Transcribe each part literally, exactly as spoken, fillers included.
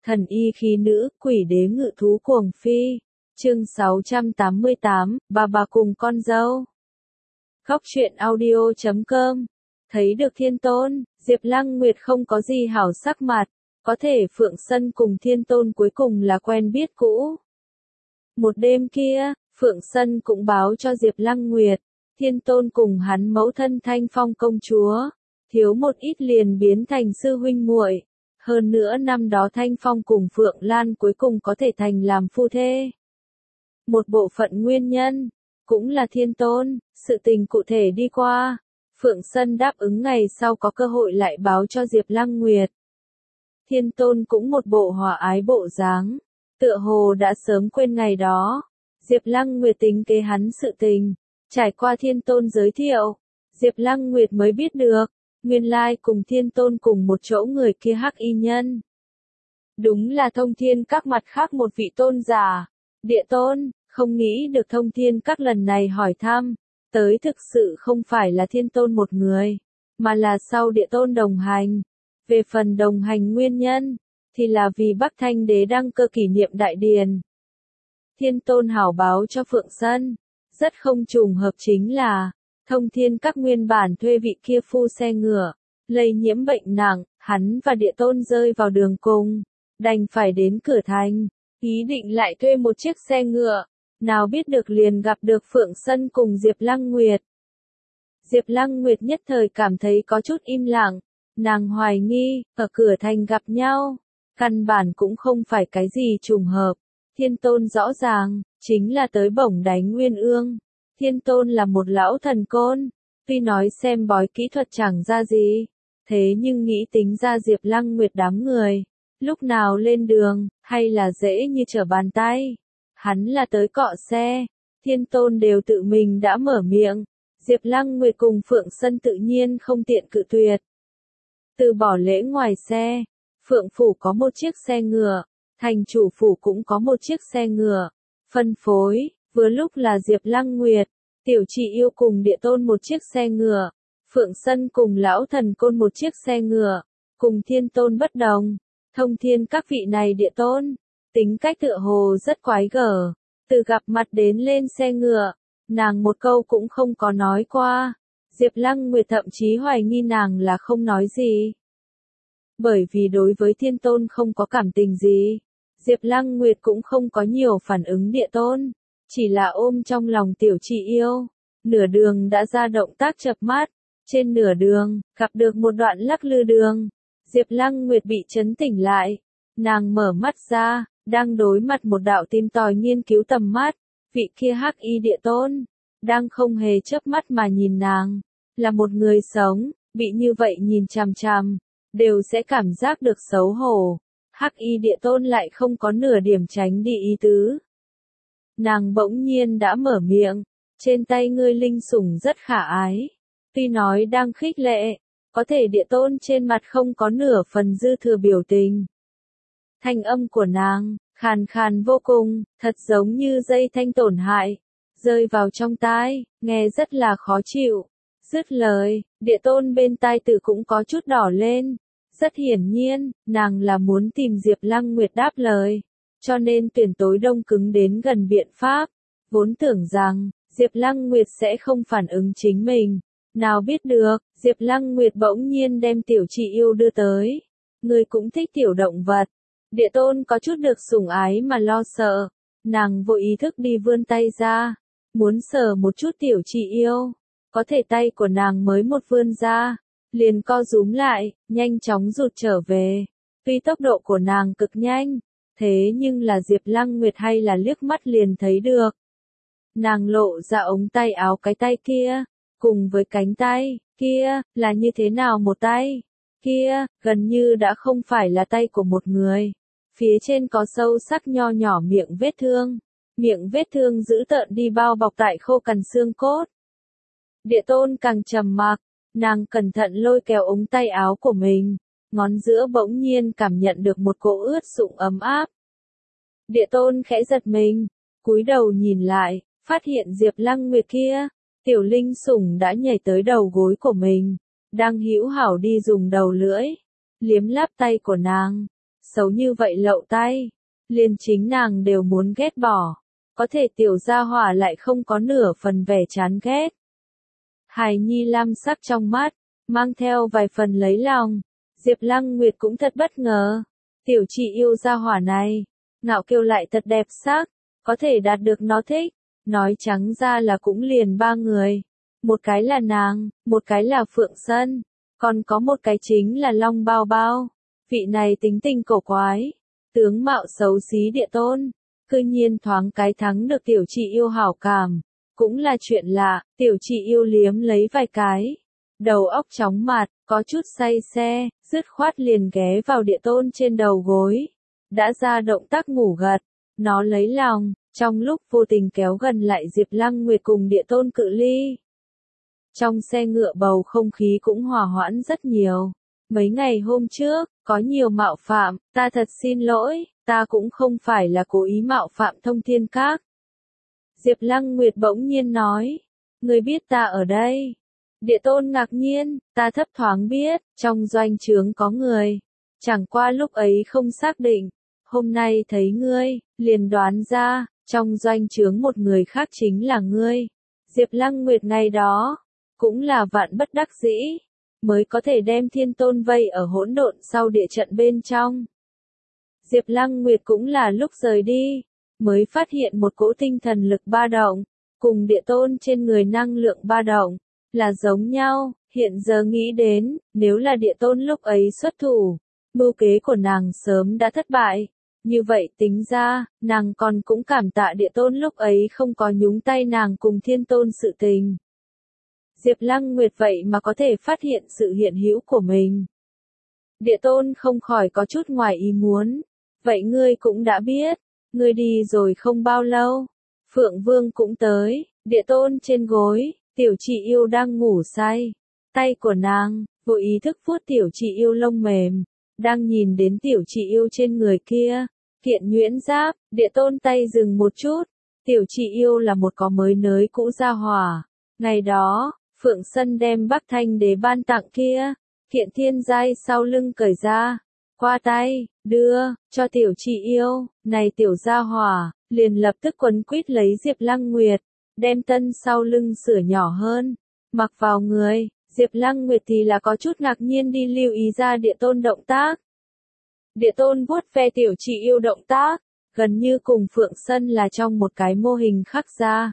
Thần y khí nữ, quỷ đế ngự thú cuồng phi. Chương sáu trăm tám mươi tám, bà bà cùng con dâu. Góc truyện audio chấm com. Thấy được Thiên Tôn, Diệp Lăng Nguyệt không có gì hảo sắc mặt, có thể Phượng Sân cùng Thiên Tôn cuối cùng là quen biết cũ. Một đêm kia, Phượng Sân cũng báo cho Diệp Lăng Nguyệt, Thiên Tôn cùng hắn mẫu thân Thanh Phong công chúa, thiếu một ít liền biến thành sư huynh muội. Hơn nữa năm đó Thanh Phong cùng Phượng Lan cuối cùng có thể thành làm phu thê. Một bộ phận nguyên nhân, cũng là Thiên Tôn, sự tình cụ thể đi qua. Phượng Sân đáp ứng ngày sau có cơ hội lại báo cho Diệp Lăng Nguyệt. Thiên Tôn cũng một bộ hòa ái bộ dáng, tựa hồ đã sớm quên ngày đó. Diệp Lăng Nguyệt tính kế hắn sự tình, trải qua Thiên Tôn giới thiệu, Diệp Lăng Nguyệt mới biết được, nguyên lai cùng Thiên Tôn cùng một chỗ người kia hắc y nhân. Đúng là Thông Thiên Các mặt khác một vị tôn giả, Địa Tôn, không nghĩ được Thông Thiên Các lần này hỏi thăm, tới thực sự không phải là Thiên Tôn một người, mà là sau Địa Tôn đồng hành. Về phần đồng hành nguyên nhân, thì là vì Bắc Thanh Đế đăng cơ kỷ niệm đại điền. Thiên Tôn hảo báo cho Phượng Sân, rất không trùng hợp chính là, Thông Thiên Các nguyên bản thuê vị kia phu xe ngựa, lây nhiễm bệnh nặng, hắn và Địa Tôn rơi vào đường cùng, đành phải đến cửa thành, ý định lại thuê một chiếc xe ngựa, nào biết được liền gặp được Phượng Sân cùng Diệp Lăng Nguyệt. Diệp Lăng Nguyệt nhất thời cảm thấy có chút im lặng, nàng hoài nghi, ở cửa thành gặp nhau, căn bản cũng không phải cái gì trùng hợp. Thiên Tôn rõ ràng, chính là tới bổng đánh Nguyên Ương. Thiên Tôn là một lão thần côn, tuy nói xem bói kỹ thuật chẳng ra gì, thế nhưng nghĩ tính ra Diệp Lăng Nguyệt đám người, lúc nào lên đường, hay là dễ như trở bàn tay. Hắn là tới cọ xe, Thiên Tôn đều tự mình đã mở miệng, Diệp Lăng Nguyệt cùng Phượng Sân tự nhiên không tiện cự tuyệt. Từ bỏ lễ ngoài xe, Phượng Phủ có một chiếc xe ngựa, thành chủ phủ cũng có một chiếc xe ngựa, phân phối, vừa lúc là Diệp Lăng Nguyệt, Tiểu Chị Yêu cùng Địa Tôn một chiếc xe ngựa, Phượng Sân cùng lão thần côn một chiếc xe ngựa, cùng Thiên Tôn bất đồng. Thông Thiên Các vị này Địa Tôn, tính cách tựa hồ rất quái gở, từ gặp mặt đến lên xe ngựa, nàng một câu cũng không có nói qua. Diệp Lăng Nguyệt thậm chí hoài nghi nàng là không nói gì. Bởi vì đối với Thiên Tôn không có cảm tình gì, Diệp Lăng Nguyệt cũng không có nhiều phản ứng Địa Tôn, chỉ là ôm trong lòng Tiểu Chị Yêu. Nửa đường đã ra động tác chợp mắt, trên nửa đường, gặp được một đoạn lắc lư đường. Diệp Lăng Nguyệt bị chấn tỉnh lại, nàng mở mắt ra, đang đối mặt một đạo tìm tòi nghiên cứu tầm mắt, vị kia hắc y Địa Tôn, đang không hề chớp mắt mà nhìn nàng, là một người sống, bị như vậy nhìn chằm chằm, đều sẽ cảm giác được xấu hổ. Hắc y Địa Tôn lại không có nửa điểm tránh đi ý tứ. Nàng bỗng nhiên đã mở miệng, trên tay ngươi linh sủng rất khả ái, tuy nói đang khích lệ, có thể Địa Tôn trên mặt không có nửa phần dư thừa biểu tình. Thanh âm của nàng, khàn khàn vô cùng, thật giống như dây thanh tổn hại, rơi vào trong tai, nghe rất là khó chịu. Dứt lời, Địa Tôn bên tai tử cũng có chút đỏ lên. Rất hiển nhiên, nàng là muốn tìm Diệp Lăng Nguyệt đáp lời, cho nên tuyển tối đông cứng đến gần biện pháp. Vốn tưởng rằng, Diệp Lăng Nguyệt sẽ không phản ứng chính mình. Nào biết được, Diệp Lăng Nguyệt bỗng nhiên đem Tiểu Chị Yêu đưa tới. Người cũng thích tiểu động vật. Địa Tôn có chút được sủng ái mà lo sợ. Nàng vô ý thức đi vươn tay ra, muốn sờ một chút Tiểu Chị Yêu. Có thể tay của nàng mới một vươn ra, liền co rúm lại, nhanh chóng rụt trở về. Tuy tốc độ của nàng cực nhanh, thế nhưng là Diệp Lăng Nguyệt hay là liếc mắt liền thấy được. Nàng lộ ra ống tay áo cái tay kia, cùng với cánh tay, kia, là như thế nào một tay, kia, gần như đã không phải là tay của một người. Phía trên có sâu sắc nho nhỏ miệng vết thương, miệng vết thương dữ tợn đi bao bọc tại khô cằn xương cốt. Địa Tôn càng trầm mặc, nàng cẩn thận lôi kéo ống tay áo của mình, ngón giữa bỗng nhiên cảm nhận được một cỗ ướt sũng ấm áp. Địa Tôn khẽ giật mình, cúi đầu nhìn lại, phát hiện Diệp Lăng Nguyệt kia, tiểu linh sủng đã nhảy tới đầu gối của mình, đang hữu hảo đi dùng đầu lưỡi, liếm láp tay của nàng. xấu như vậy lậu tay, liền chính nàng đều muốn ghét bỏ, có thể tiểu gia hỏa lại không có nửa phần vẻ chán ghét. Hài Nhi lam sắc trong mắt, mang theo vài phần lấy lòng, Diệp Lăng Nguyệt cũng thật bất ngờ, tiểu chị yêu gia hỏa này, ngạo kiều lại thật đẹp sắc, có thể đạt được nó thích, nói trắng ra là cũng liền ba người, một cái là nàng, một cái là Phượng Sân, còn có một cái chính là Long Bao Bao, vị này tính tình cổ quái, tướng mạo xấu xí địa tôn, cư nhiên thoáng cái thắng được tiểu chị yêu hảo cảm, cũng là chuyện lạ, tiểu chị yêu liếm lấy vài cái, đầu óc chóng mặt, có chút say xe, dứt khoát liền ghé vào địa tôn trên đầu gối, đã ra động tác ngủ gật, nó lấy lòng, trong lúc vô tình kéo gần lại Diệp Lăng Nguyệt cùng địa tôn cự ly. Trong xe ngựa bầu không khí cũng hòa hoãn rất nhiều. Mấy ngày hôm trước, có nhiều mạo phạm, ta thật xin lỗi, ta cũng không phải là cố ý mạo phạm Thông Thiên Các. Diệp Lăng Nguyệt bỗng nhiên nói, người biết ta ở đây. Địa tôn ngạc nhiên, ta thấp thoáng biết, trong doanh trướng có người. Chẳng qua lúc ấy không xác định, hôm nay thấy ngươi, liền đoán ra, trong doanh trướng một người khác chính là ngươi. Diệp Lăng Nguyệt ngày đó, cũng là vạn bất đắc dĩ, mới có thể đem thiên tôn vây ở hỗn độn sau địa trận bên trong. Diệp Lăng Nguyệt cũng là lúc rời đi, mới phát hiện một cỗ tinh thần lực ba động, cùng địa tôn trên người năng lượng ba động, là giống nhau, hiện giờ nghĩ đến, nếu là địa tôn lúc ấy xuất thủ, mưu kế của nàng sớm đã thất bại. Như vậy tính ra, nàng còn cũng cảm tạ địa tôn lúc ấy không có nhúng tay nàng cùng thiên tôn sự tình. Diệp Lăng Nguyệt vậy mà có thể phát hiện sự hiện hữu của mình. Địa tôn không khỏi có chút ngoài ý muốn. Vậy ngươi cũng đã biết, ngươi đi rồi không bao lâu. Phượng Vương cũng tới, địa tôn trên gối, tiểu chị yêu đang ngủ say. Tay của nàng, vô ý thức vuốt tiểu chị yêu lông mềm, đang nhìn đến tiểu chị yêu trên người kia. Kiện nhuyễn giáp, địa tôn tay dừng một chút. Tiểu chị yêu là một có mới nới cũ gia hỏa. Ngày đó, Phượng Sân đem Bắc Thanh Đế ban tặng kia, kiện thiên giai sau lưng cởi ra, qua tay, đưa, cho tiểu chị yêu, này tiểu gia hỏa, liền lập tức quấn quýt lấy Diệp Lăng Nguyệt, đem tân sau lưng sửa nhỏ hơn, mặc vào người, Diệp Lăng Nguyệt thì là có chút ngạc nhiên đi lưu ý ra địa tôn động tác. Địa tôn vuốt ve tiểu chị yêu động tác, gần như cùng Phượng Sân là trong một cái mô hình khắc ra.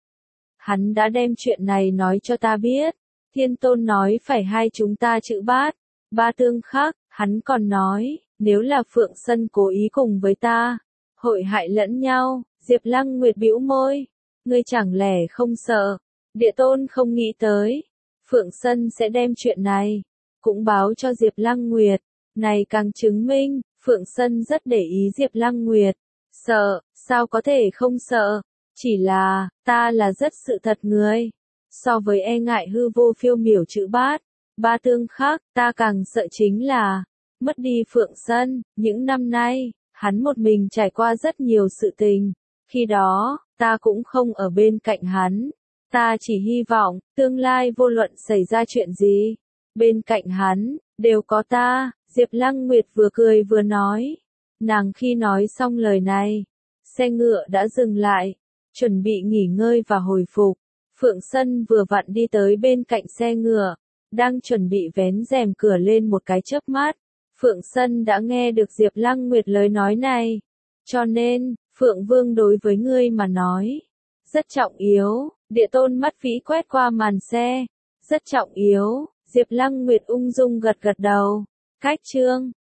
Hắn đã đem chuyện này nói cho ta biết, thiên tôn nói phải hai chúng ta chữ bát, ba tương khắc, hắn còn nói, nếu là Phượng Sân cố ý cùng với ta, hội hại lẫn nhau, Diệp Lăng Nguyệt bĩu môi, ngươi chẳng lẽ không sợ, địa tôn không nghĩ tới, Phượng Sân sẽ đem chuyện này, cũng báo cho Diệp Lăng Nguyệt, này càng chứng minh, Phượng Sân rất để ý Diệp Lăng Nguyệt, sợ, sao có thể không sợ. Chỉ là, ta là rất sự thật người. So với e ngại hư vô phiêu miểu chữ bát, ba tương khắc, ta càng sợ chính là, mất đi Phượng Sân, những năm nay, hắn một mình trải qua rất nhiều sự tình. Khi đó, ta cũng không ở bên cạnh hắn. Ta chỉ hy vọng, tương lai vô luận xảy ra chuyện gì, bên cạnh hắn, đều có ta. Diệp Lăng Nguyệt vừa cười vừa nói. Nàng khi nói xong lời này, xe ngựa đã dừng lại. Chuẩn bị nghỉ ngơi và hồi phục. Phượng Sân vừa vặn đi tới bên cạnh xe ngựa, đang chuẩn bị vén rèm cửa lên một cái chớp mắt. Phượng Sân đã nghe được Diệp Lăng Nguyệt lời nói này. Cho nên, Phượng Vương đối với ngươi mà nói, rất trọng yếu. Địa tôn mắt vĩ quét qua màn xe. Rất trọng yếu. Diệp Lăng Nguyệt ung dung gật gật đầu. Cách chương